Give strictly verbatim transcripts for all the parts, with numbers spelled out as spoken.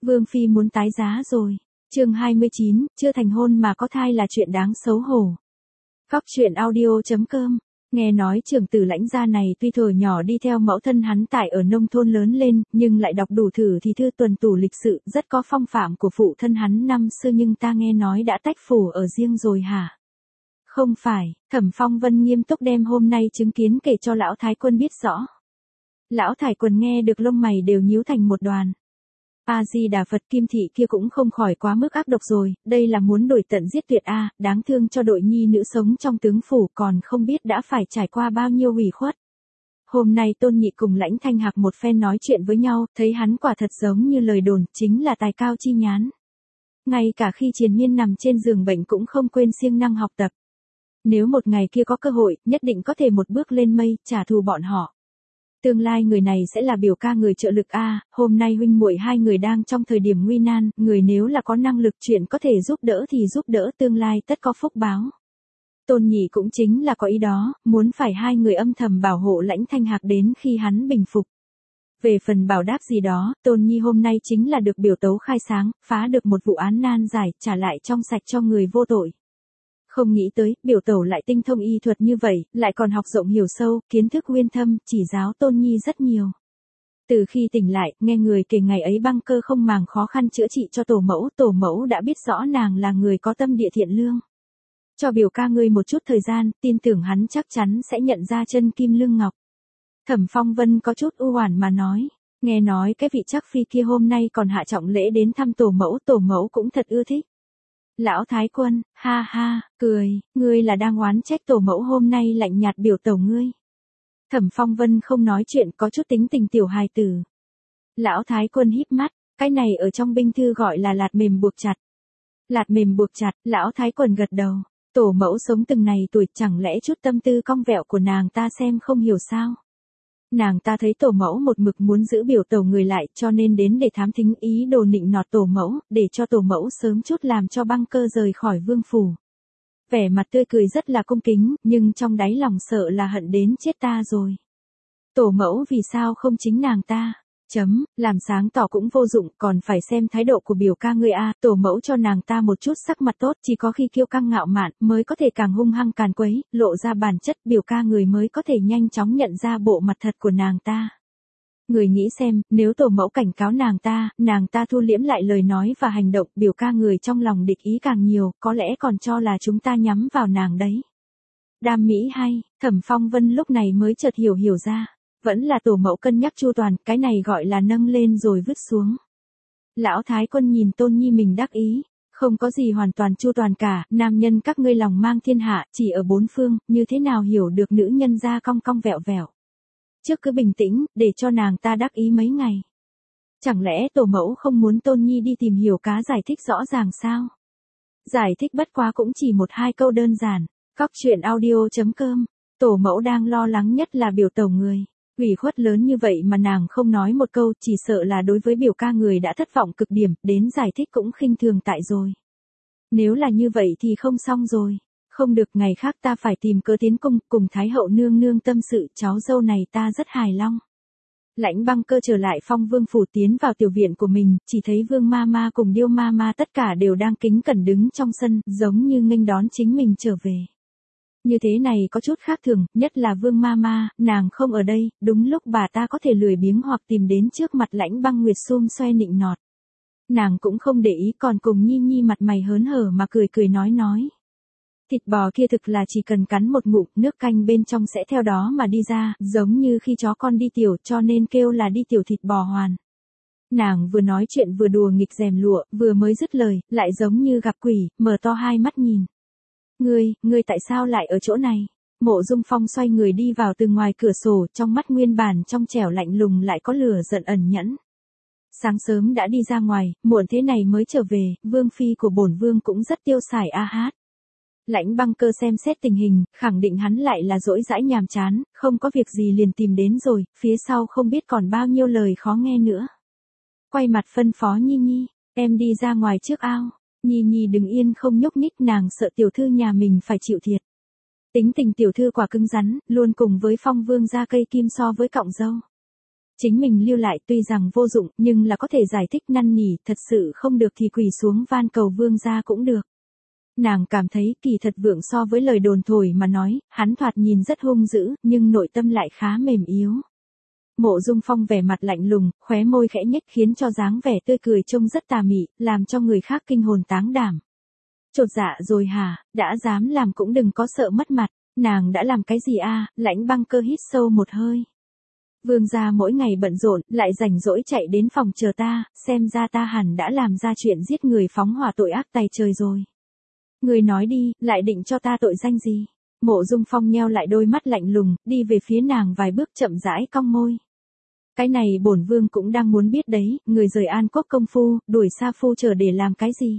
Vương phi muốn tái giá rồi. Chương hai mươi chín, chưa thành hôn mà có thai là chuyện đáng xấu hổ. Cóc truyện audio chấm com. Nghe nói trưởng tử Lãnh gia này tuy thuở nhỏ đi theo mẫu thân hắn tại ở nông thôn lớn lên, nhưng lại đọc đủ thử thì thư tuần tủ lịch sự, rất có phong phạm của phụ thân hắn năm xưa, nhưng ta nghe nói đã tách phủ ở riêng rồi hả? Không phải. Thẩm Phong Vân nghiêm túc đem hôm nay chứng kiến kể cho lão thái quân biết rõ. Lão thái quân nghe được lông mày đều nhíu thành một đoàn. A Di Đà Phật, Kim thị kia cũng không khỏi quá mức ác độc rồi, đây là muốn đổi tận giết tuyệt a, đáng thương cho đội nhi nữ sống trong tướng phủ, còn không biết đã phải trải qua bao nhiêu ủy khuất. Hôm nay Tôn Nhị cùng Lãnh Thanh Hạc một phen nói chuyện với nhau, thấy hắn quả thật giống như lời đồn, chính là tài cao chi nhán. Ngay cả khi triền miên nằm trên giường bệnh cũng không quên siêng năng học tập. Nếu một ngày kia có cơ hội, nhất định có thể một bước lên mây, trả thù bọn họ. Tương lai người này sẽ là biểu ca người trợ lực a, hôm nay huynh muội hai người đang trong thời điểm nguy nan, người nếu là có năng lực chuyện có thể giúp đỡ thì giúp đỡ, tương lai tất có phúc báo. Tôn Nhị cũng chính là có ý đó, muốn phải hai người âm thầm bảo hộ Lãnh Thanh Hạc đến khi hắn bình phục. Về phần bảo đáp gì đó, Tôn Nhi hôm nay chính là được biểu tấu khai sáng, phá được một vụ án nan giải, trả lại trong sạch cho người vô tội. Không nghĩ tới, biểu tẩu lại tinh thông y thuật như vậy, lại còn học rộng hiểu sâu, kiến thức uyên thâm, chỉ giáo Tôn Nhi rất nhiều. Từ khi tỉnh lại, nghe người kể ngày ấy băng cơ không màng khó khăn chữa trị cho tổ mẫu, tổ mẫu đã biết rõ nàng là người có tâm địa thiện lương. Cho biểu ca ngươi một chút thời gian, tin tưởng hắn chắc chắn sẽ nhận ra chân kim lương ngọc. Thẩm Phong Vân có chút u oản mà nói, nghe nói cái vị chắc phi kia hôm nay còn hạ trọng lễ đến thăm tổ mẫu, tổ mẫu cũng thật ưa thích. Lão thái quân, ha ha, cười, ngươi là đang oán trách tổ mẫu hôm nay lạnh nhạt biểu tẩu ngươi. Thẩm Phong Vân không nói chuyện, có chút tính tình tiểu hài tử. Lão thái quân híp mắt, cái này ở trong binh thư gọi là lạt mềm buộc chặt. Lạt mềm buộc chặt, lão thái quân gật đầu. Tổ mẫu sống từng này tuổi, chẳng lẽ chút tâm tư cong vẹo của nàng ta xem không hiểu sao? Nàng ta thấy tổ mẫu một mực muốn giữ biểu tẩu người lại, cho nên đến để thám thính, ý đồ nịnh nọt tổ mẫu, để cho tổ mẫu sớm chút làm cho băng cơ rời khỏi vương phủ. Vẻ mặt tươi cười rất là cung kính, nhưng trong đáy lòng sợ là hận đến chết ta rồi. Tổ mẫu vì sao không chính nàng ta? Chấm, làm sáng tỏ cũng vô dụng, còn phải xem thái độ của biểu ca ngươi a, tổ mẫu cho nàng ta một chút sắc mặt tốt, chỉ có khi kiêu căng ngạo mạn mới có thể càng hung hăng càn quấy, lộ ra bản chất, biểu ca người mới có thể nhanh chóng nhận ra bộ mặt thật của nàng ta. Người nghĩ xem, nếu tổ mẫu cảnh cáo nàng ta, nàng ta thu liễm lại lời nói và hành động, biểu ca người trong lòng địch ý càng nhiều, có lẽ còn cho là chúng ta nhắm vào nàng đấy. Đam mỹ hay, Thẩm Phong Vân lúc này mới chợt hiểu hiểu ra. Vẫn là tổ mẫu cân nhắc chu toàn, cái này gọi là nâng lên rồi vứt xuống. Lão thái quân nhìn Tôn Nhi mình đắc ý, không có gì hoàn toàn chu toàn cả, nam nhân các ngươi lòng mang thiên hạ, chỉ ở bốn phương, như thế nào hiểu được nữ nhân ra cong cong vẹo vẹo. Trước cứ bình tĩnh, để cho nàng ta đắc ý mấy ngày. Chẳng lẽ tổ mẫu không muốn Tôn Nhi đi tìm hiểu cá giải thích rõ ràng sao? Giải thích bất quá cũng chỉ một hai câu đơn giản. Cóc truyện audio chấm com. Tổ mẫu đang lo lắng nhất là biểu tẩu người. Ủy khuất lớn như vậy mà nàng không nói một câu, chỉ sợ là đối với biểu ca người đã thất vọng cực điểm, đến giải thích cũng khinh thường tại rồi. Nếu là như vậy thì không xong rồi. Không được, ngày khác ta phải tìm cớ tiến cung, cùng Thái hậu nương nương tâm sự, cháu dâu này ta rất hài lòng. Lãnh Băng Cơ trở lại Phong Vương phủ, tiến vào tiểu viện của mình, chỉ thấy Vương ma ma cùng Điêu ma ma tất cả đều đang kính cẩn đứng trong sân, giống như nghênh đón chính mình trở về. Như thế này có chút khác thường, nhất là Vương ma ma, nàng không ở đây, đúng lúc bà ta có thể lười biếng hoặc tìm đến trước mặt Lãnh Băng Nguyệt xum xoe nịnh nọt. Nàng cũng không để ý, còn cùng Nhi Nhi mặt mày hớn hở mà cười cười nói nói. Thịt bò kia thực là chỉ cần cắn một ngụm, nước canh bên trong sẽ theo đó mà đi ra, giống như khi chó con đi tiểu, cho nên kêu là đi tiểu thịt bò hoàn. Nàng vừa nói chuyện vừa đùa nghịch rèm lụa, vừa mới dứt lời, lại giống như gặp quỷ, mở to hai mắt nhìn. Ngươi, ngươi tại sao lại ở chỗ này? Mộ Dung Phong xoay người đi vào từ ngoài cửa sổ, trong mắt nguyên bản trong trẻo lạnh lùng lại có lửa giận ẩn nhẫn. Sáng sớm đã đi ra ngoài, muộn thế này mới trở về, vương phi của bổn vương cũng rất tiêu xài a hát. Lãnh Băng Cơ xem xét tình hình, khẳng định hắn lại là dỗi dãi nhàm chán, không có việc gì liền tìm đến rồi, phía sau không biết còn bao nhiêu lời khó nghe nữa. Quay mặt phân phó Nhi Nhi, em đi ra ngoài trước ao. Nhi Nhi đứng yên không nhúc nhích, nàng sợ tiểu thư nhà mình phải chịu thiệt. Tính tình tiểu thư quả cứng rắn, luôn cùng với Phong Vương ra cây kim so với cọng dâu. Chính mình lưu lại tuy rằng vô dụng nhưng là có thể giải thích năn nỉ, thật sự không được thì quỳ xuống van cầu vương gia cũng được. Nàng cảm thấy kỳ thật Vượng so với lời đồn thổi mà nói, hắn thoạt nhìn rất hung dữ, nhưng nội tâm lại khá mềm yếu. Mộ Dung Phong vẻ mặt lạnh lùng, khóe môi khẽ nhếch khiến cho dáng vẻ tươi cười trông rất tà mị, làm cho người khác kinh hồn táng đảm. Chột dạ rồi hả, đã dám làm cũng đừng có sợ mất mặt, nàng đã làm cái gì a? Lãnh Băng Cơ hít sâu một hơi. Vương gia mỗi ngày bận rộn, lại rảnh rỗi chạy đến phòng chờ ta, xem ra ta hẳn đã làm ra chuyện giết người phóng hỏa tội ác tày trời rồi. Người nói đi, lại định cho ta tội danh gì? Mộ Dung Phong nheo lại đôi mắt lạnh lùng, đi về phía nàng vài bước chậm rãi cong môi. Cái này bổn vương cũng đang muốn biết đấy, người rời An Quốc công phu, đuổi Sa phu chờ để làm cái gì?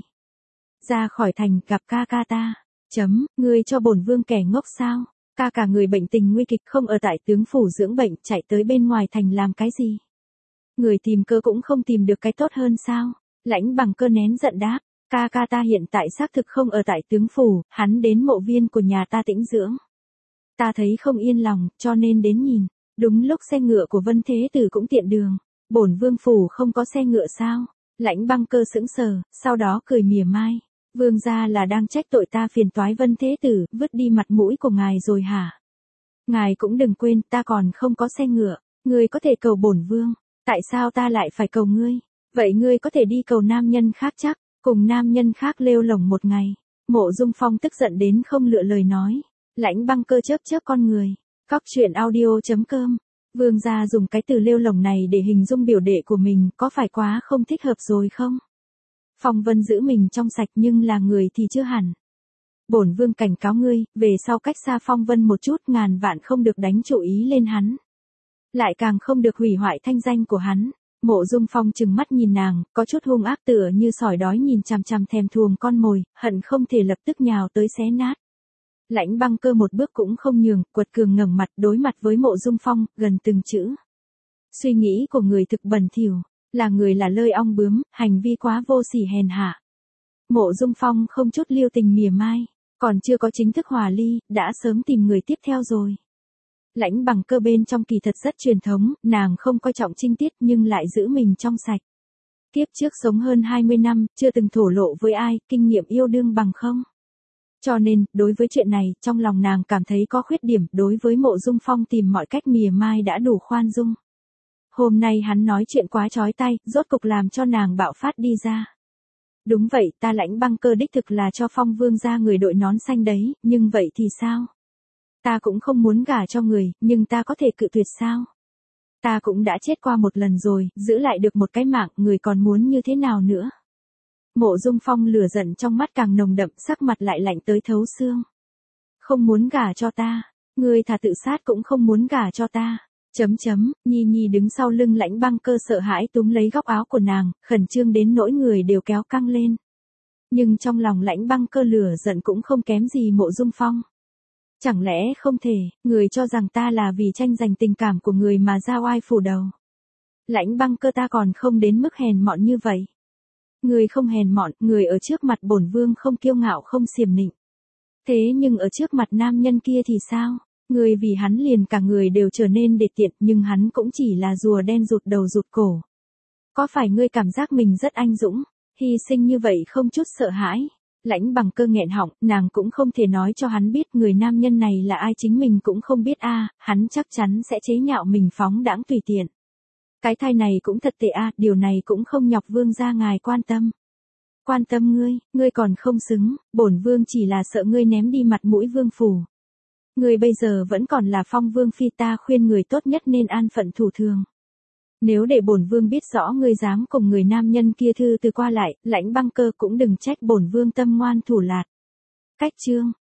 Ra khỏi thành gặp ca ca ta. Chấm, ngươi cho bổn vương kẻ ngốc sao? Ca cả người bệnh tình nguy kịch không ở tại tướng phủ dưỡng bệnh, chạy tới bên ngoài thành làm cái gì? Người tìm cơ cũng không tìm được cái tốt hơn sao? Lãnh Bằng Cơ nén giận đáp. Ca ca ta hiện tại xác thực không ở tại tướng phủ, hắn đến mộ viên của nhà ta tĩnh dưỡng. Ta thấy không yên lòng, cho nên đến nhìn. Đúng lúc xe ngựa của Vân Thế Tử cũng tiện đường. Bổn vương phủ không có xe ngựa sao? Lãnh Băng Cơ sững sờ, sau đó cười mỉa mai. Vương gia là đang trách tội ta phiền toái Vân Thế Tử, vứt đi mặt mũi của ngài rồi hả? Ngài cũng đừng quên, ta còn không có xe ngựa. Ngươi có thể cầu bổn vương. Tại sao ta lại phải cầu ngươi? Vậy ngươi có thể đi cầu nam nhân khác chắc. Cùng nam nhân khác lêu lổng một ngày. Mộ Dung Phong tức giận đến không lựa lời nói. Lãnh Băng Cơ chớp chớp con người. Cóc truyện audio chấm com. Vương gia dùng cái từ lêu lổng này để hình dung biểu đệ của mình, có phải quá không thích hợp rồi không? Phong Vân giữ mình trong sạch nhưng là người thì chưa hẳn. Bổn vương cảnh cáo ngươi, về sau cách xa Phong Vân một chút, ngàn vạn không được đánh chủ ý lên hắn. Lại càng không được hủy hoại thanh danh của hắn. Mộ Dung Phong trừng mắt nhìn nàng, có chút hung ác tựa như sỏi đói nhìn chằm chằm thèm thuồng con mồi, hận không thể lập tức nhào tới xé nát. Lãnh Băng Cơ một bước cũng không nhường, quật cường ngẩng mặt đối mặt với Mộ Dung Phong, gần từng chữ. Suy nghĩ của người thực bẩn thỉu, là người là lơi ong bướm, hành vi quá vô sỉ hèn hạ. Mộ Dung Phong không chút lưu tình mỉa mai, còn chưa có chính thức hòa ly, đã sớm tìm người tiếp theo rồi. Lãnh Bằng Cơ bên trong kỳ thật rất truyền thống, nàng không coi trọng trinh tiết nhưng lại giữ mình trong sạch. Kiếp trước sống hơn hai mươi năm, chưa từng thổ lộ với ai, kinh nghiệm yêu đương bằng không. Cho nên, đối với chuyện này, trong lòng nàng cảm thấy có khuyết điểm, đối với Mộ Dung Phong tìm mọi cách mỉa mai đã đủ khoan dung. Hôm nay hắn nói chuyện quá chói tai, rốt cục làm cho nàng bạo phát đi ra. Đúng vậy, ta Lãnh Băng Cơ đích thực là cho Phong vương gia người đội nón xanh đấy, nhưng vậy thì sao? Ta cũng không muốn gả cho người, nhưng ta có thể cự tuyệt sao? Ta cũng đã chết qua một lần rồi, giữ lại được một cái mạng, người còn muốn như thế nào nữa? Mộ Dung Phong lửa giận trong mắt càng nồng đậm, sắc mặt lại lạnh tới thấu xương. Không muốn gả cho ta, người thà tự sát cũng không muốn gả cho ta. Chấm chấm, Nhi Nhi đứng sau lưng Lãnh Băng Cơ sợ hãi túm lấy góc áo của nàng, khẩn trương đến nỗi người đều kéo căng lên. Nhưng trong lòng Lãnh Băng Cơ lửa giận cũng không kém gì Mộ Dung Phong. Chẳng lẽ không thể, người cho rằng ta là vì tranh giành tình cảm của người mà ra oai phủ đầu. Lãnh Băng Cơ ta còn không đến mức hèn mọn như vậy. Người không hèn mọn, người ở trước mặt bổn vương không kiêu ngạo không xiểm nịnh. Thế nhưng ở trước mặt nam nhân kia thì sao? Người vì hắn liền cả người đều trở nên đê tiện, nhưng hắn cũng chỉ là rùa đen rụt đầu rụt cổ. Có phải ngươi cảm giác mình rất anh dũng, hy sinh như vậy không chút sợ hãi? Lãnh Bằng Cơ nghẹn họng, nàng cũng không thể nói cho hắn biết người nam nhân này là ai, chính mình cũng không biết a, à, hắn chắc chắn sẽ chế nhạo mình phóng đãng tùy tiện. Cái thai này cũng thật tệ a, à, điều này cũng không nhọc vương gia ngài quan tâm. Quan tâm ngươi, ngươi còn không xứng, bổn vương chỉ là sợ ngươi ném đi mặt mũi vương phủ. Ngươi bây giờ vẫn còn là Phong vương phi, ta khuyên người tốt nhất nên an phận thủ thường. Nếu để bổn vương biết rõ ngươi dám cùng người nam nhân kia thư từ qua lại, Lãnh Băng Cơ cũng đừng trách bổn vương tâm ngoan thủ lạt. Cách chương